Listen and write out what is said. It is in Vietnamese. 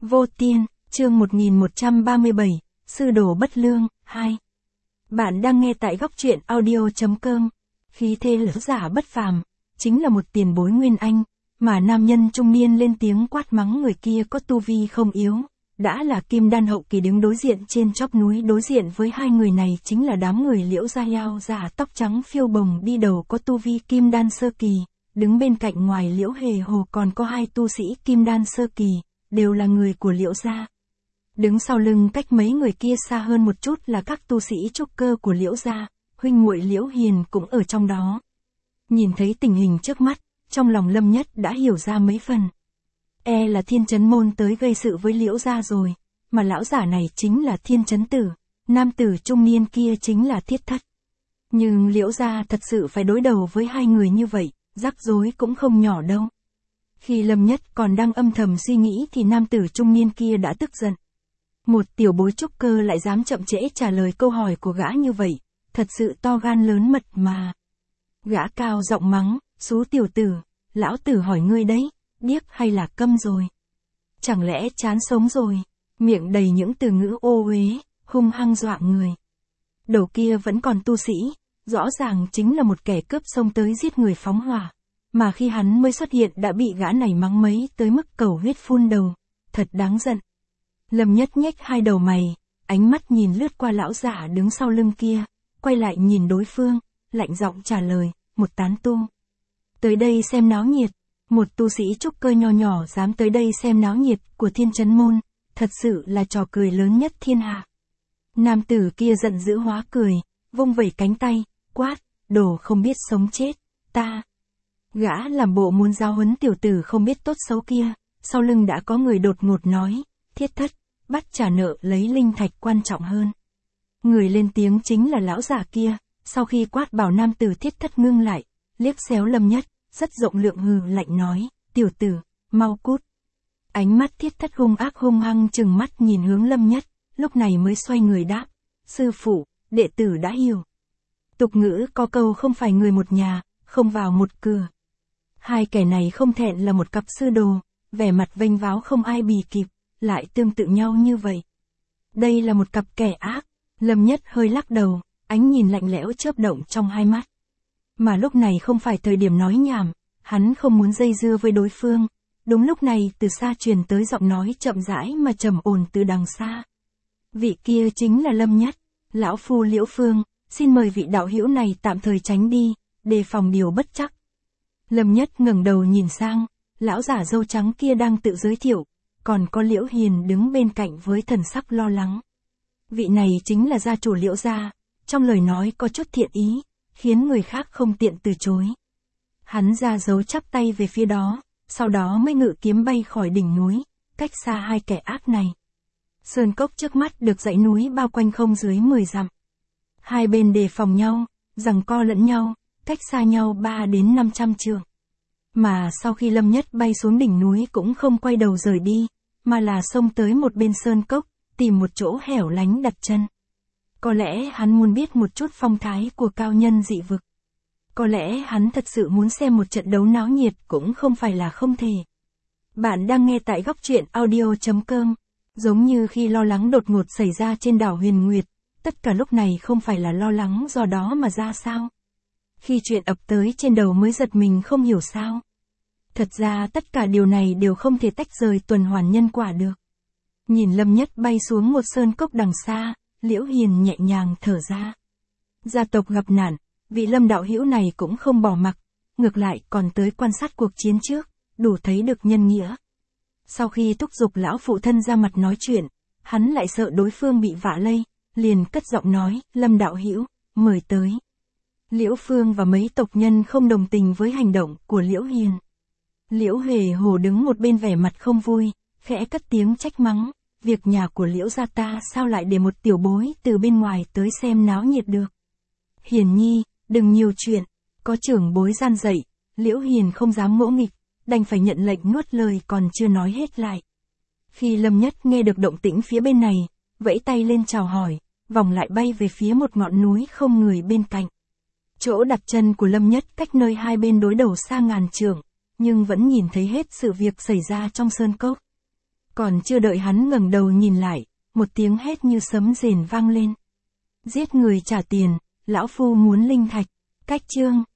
Vô Tiên, chương 1137, Sư đồ bất lương, 2. Bạn đang nghe tại góc truyện audio.com. Khí thế lão giả bất phàm, chính là một tiền bối nguyên anh, mà nam nhân trung niên lên tiếng quát mắng người kia có tu vi không yếu, đã là kim đan hậu kỳ đứng đối diện trên chóp núi. Đối diện với hai người này chính là đám người Liễu gia Yao giả tóc trắng phiêu bồng đi đầu có tu vi kim đan sơ kỳ, đứng bên cạnh ngoài Liễu Hề Hồ còn có hai tu sĩ kim đan sơ kỳ, đều là người của Liễu gia. Đứng sau lưng cách mấy người kia xa hơn một chút là các tu sĩ trúc cơ của Liễu gia, huynh muội Liễu Hiền cũng ở trong đó. Nhìn thấy tình hình trước mắt, trong lòng Lâm Nhất đã hiểu ra mấy phần. Là Thiên Chấn Môn tới gây sự với Liễu gia rồi, mà lão giả này chính là Thiên Chấn Tử, nam tử trung niên kia chính là Thiết Thất. Nhưng Liễu gia thật sự phải đối đầu với hai người như vậy, rắc rối cũng không nhỏ đâu. Khi Lâm Nhất còn đang âm thầm suy nghĩ thì nam tử trung niên kia đã tức giận. Một tiểu bối trúc cơ lại dám chậm trễ trả lời câu hỏi của gã như vậy, thật sự to gan lớn mật mà. Gã cao giọng mắng, xú tiểu tử, lão tử hỏi ngươi đấy, điếc hay là câm rồi? Chẳng lẽ chán sống rồi? Miệng đầy những từ ngữ ô uế, hung hăng dọa người. Đầu kia vẫn còn tu sĩ, rõ ràng chính là một kẻ cướp xông tới giết người phóng hỏa. Mà khi hắn mới xuất hiện đã bị gã này mắng mấy tới mức cầu huyết phun đầu, thật đáng giận. Lâm Nhất nhếch hai đầu mày, ánh mắt nhìn lướt qua lão giả đứng sau lưng kia, quay lại nhìn đối phương, lạnh giọng trả lời, một tán tu. Tới đây xem náo nhiệt, một tu sĩ trúc cơ nho nhỏ dám tới đây xem náo nhiệt của Thiên Chấn Môn, thật sự là trò cười lớn nhất thiên hạ. Nam tử kia giận dữ hóa cười, vung vẩy cánh tay, quát, đồ không biết sống chết, ta. Gã làm bộ muốn giáo huấn tiểu tử không biết tốt xấu kia, sau lưng đã có người đột ngột nói, Thiết Thất, bắt trả nợ lấy linh thạch quan trọng hơn. Người lên tiếng chính là lão giả kia, sau khi quát bảo nam tử Thiết Thất ngưng lại, liếc xéo Lâm Nhất, rất rộng lượng hừ lạnh nói, tiểu tử, mau cút. Ánh mắt Thiết Thất hung ác hung hăng chừng mắt nhìn hướng Lâm Nhất, lúc này mới xoay người đáp, sư phụ, đệ tử đã hiểu. Tục ngữ có câu không phải người một nhà, không vào một cửa. Hai kẻ này không thẹn là một cặp sư đồ, vẻ mặt vênh váo không ai bì kịp, lại tương tự nhau như vậy. Đây là một cặp kẻ ác, Lâm Nhất hơi lắc đầu, ánh nhìn lạnh lẽo chớp động trong hai mắt. Mà lúc này không phải thời điểm nói nhảm, hắn không muốn dây dưa với đối phương. Đúng lúc này từ xa truyền tới giọng nói chậm rãi mà trầm ổn từ đằng xa. Vị kia chính là Lâm Nhất, lão phu Liễu Phương, xin mời vị đạo hữu này tạm thời tránh đi, đề phòng điều bất trắc. Lâm Nhất ngẩng đầu nhìn sang, lão giả râu trắng kia đang tự giới thiệu, còn có Liễu Hiền đứng bên cạnh với thần sắc lo lắng. Vị này chính là gia chủ Liễu gia, trong lời nói có chút thiện ý, khiến người khác không tiện từ chối. Hắn ra dấu chắp tay về phía đó, sau đó mới ngự kiếm bay khỏi đỉnh núi, cách xa hai kẻ ác này. Sơn cốc trước mắt được dãy núi bao quanh không dưới 10 dặm. Hai bên đề phòng nhau, giằng co lẫn nhau, cách xa nhau 3 đến 500 trượng. Mà sau khi Lâm Nhất bay xuống đỉnh núi cũng không quay đầu rời đi, mà là xông tới một bên sơn cốc, tìm một chỗ hẻo lánh đặt chân. Có lẽ hắn muốn biết một chút phong thái của cao nhân dị vực. Có lẽ hắn thật sự muốn xem một trận đấu náo nhiệt cũng không phải là không thể. Bạn đang nghe tại góc truyện audio.com. Giống như khi lo lắng đột ngột xảy ra trên đảo Huyền Nguyệt, tất cả lúc này không phải là lo lắng do đó mà ra sao. Khi chuyện ập tới trên đầu mới giật mình không hiểu sao. Thật ra tất cả điều này đều không thể tách rời tuần hoàn nhân quả được. Nhìn Lâm Nhất bay xuống một sơn cốc đằng xa, Liễu Hiền nhẹ nhàng thở ra. Gia tộc gặp nạn, vị Lâm đạo hữu này cũng không bỏ mặc, ngược lại còn tới quan sát cuộc chiến trước, đủ thấy được nhân nghĩa. Sau khi thúc giục lão phụ thân ra mặt nói chuyện, hắn lại sợ đối phương bị vạ lây, liền cất giọng nói, Lâm đạo hữu, mời tới. Liễu Phương và mấy tộc nhân không đồng tình với hành động của Liễu Hiền. Liễu Hề Hồ đứng một bên vẻ mặt không vui, khẽ cất tiếng trách mắng, việc nhà của Liễu gia ta sao lại để một tiểu bối từ bên ngoài tới xem náo nhiệt được. Hiền nhi, đừng nhiều chuyện, có trưởng bối gian dạy, Liễu Hiền không dám ngỗ nghịch, đành phải nhận lệnh nuốt lời còn chưa nói hết lại. Khi Lâm Nhất nghe được động tĩnh phía bên này, vẫy tay lên chào hỏi, vòng lại bay về phía một ngọn núi không người bên cạnh. Chỗ đặt chân của Lâm Nhất cách nơi hai bên đối đầu xa ngàn trượng, nhưng vẫn nhìn thấy hết sự việc xảy ra trong sơn cốc. Còn chưa đợi hắn ngẩng đầu nhìn lại, một tiếng hét như sấm rền vang lên. Giết người trả tiền, lão phu muốn linh thạch. Cách chương